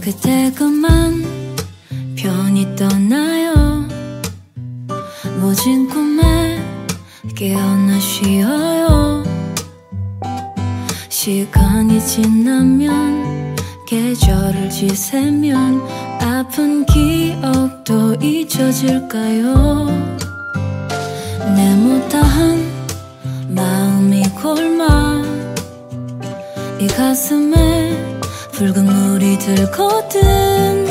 그때 그만 편히 떠나요. 모진 꿈에 깨어나 쉬어요. 시간이 지나면 계절을 지새면 아픈 기억도 잊혀질까요? 내 못다한 마음이 골마 이 가슴에 붉은 물이 들거든.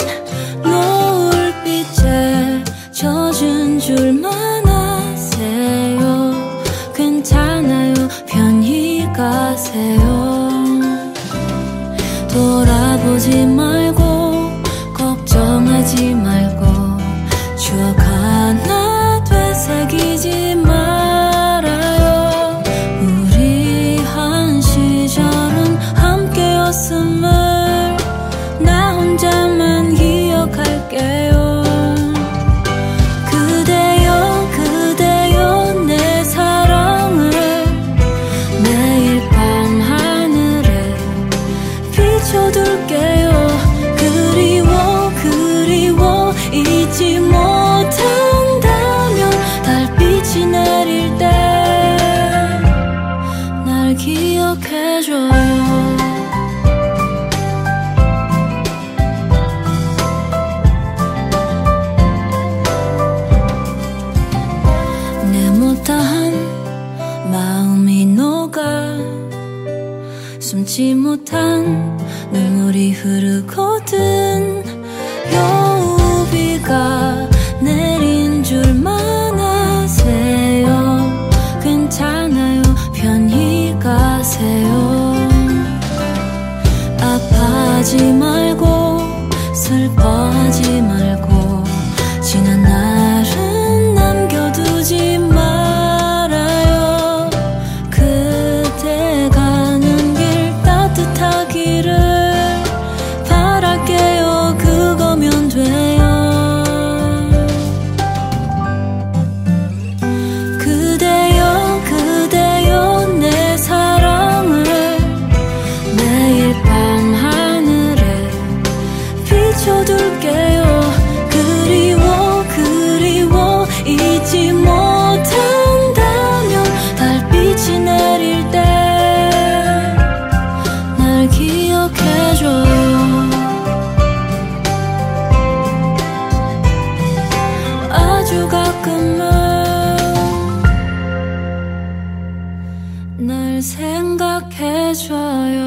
노을빛에 젖은 줄만 아세요. 괜찮아요, 편히 가세요. 돌아보지 말고 걱정하지 말고 추억 하나 되새기지 말아요. 우리 한 시절은 함께였음을 나 혼자만 기억할게요. 그대여 그대여 내 사랑을 매일 밤 하늘에 비춰둘게요. 그리워 그리워 잊지 못한다면 달빛이 내릴 때 날 기억해줘요. 내 못다한 마음이 녹아 숨지 못한 눈물이 흐르거든. 여우비가 내린 줄만 아세요. 괜찮아요, 편히 가세요. 아파하지 말고 슬퍼하지 말고 지난 날은 남겨두지 말아요. 그대 가는 길 따뜻하기를 바랄게요. 그거면 돼요. 그대여 그대여 내 사랑을 매일 밤 하늘에 비춰둘게요. 그리워 그리워 잊지 못한다면 달빛이 내릴 때 날 기억해줘요. 아주 가끔은 날 생각해줘요.